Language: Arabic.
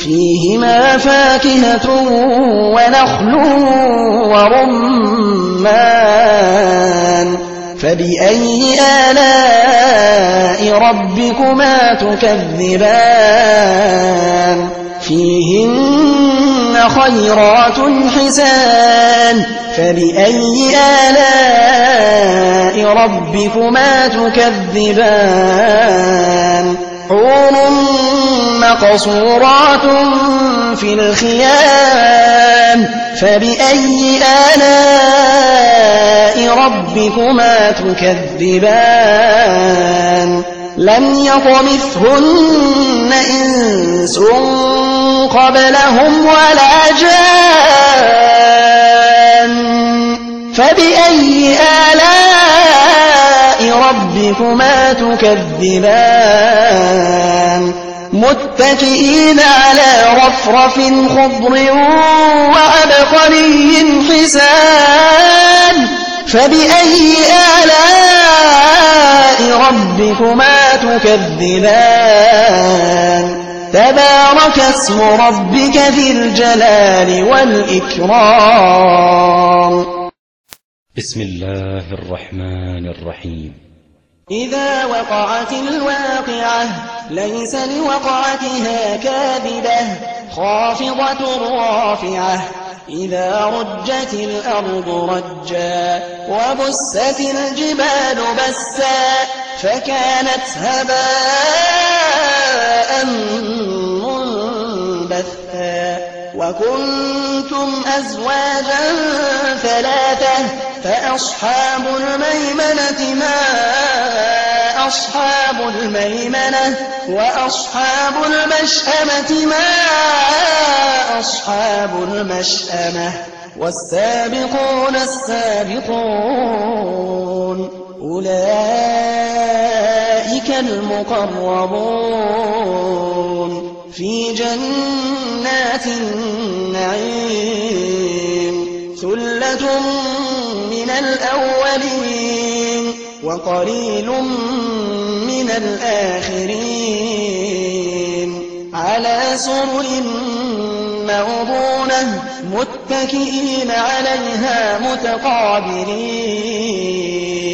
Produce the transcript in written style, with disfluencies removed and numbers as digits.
فيهما فاكهة ونخل ورمان فبأي آلاء ربكما تكذبان فيهن خيرات حسان فبأي آلاء ربكما تكذبان حور مقصورات في الخيام فبأي آلاء ربكما تكذبان لم يطمثهن إنس قبلهم ولا جان فبأي آلاء ربكما تكذبان متكئين على رفرف خضر وعبقري حسان فبأي آلاء ربكما تكذبان تبارك اسم ربك ذي الجلال والإكرام بسم الله الرحمن الرحيم إذا وقعت الواقعة ليس لوقعتها كاذبة خافضة رافعة إذا رجت الأرض رجا وبست الجبال بسا فكانت هباء منبثا وكنتم أزواجا ثلاثة فأصحاب الميمنة ما أصحاب الميمنة وأصحاب المشأمة ما أصحاب المشأمة والسابقون السابقون أولئك المقربون في جنات النعيم ثلة من الأولين وقليل من الآخرين على سرر موضونة متكئين عليها متقابلين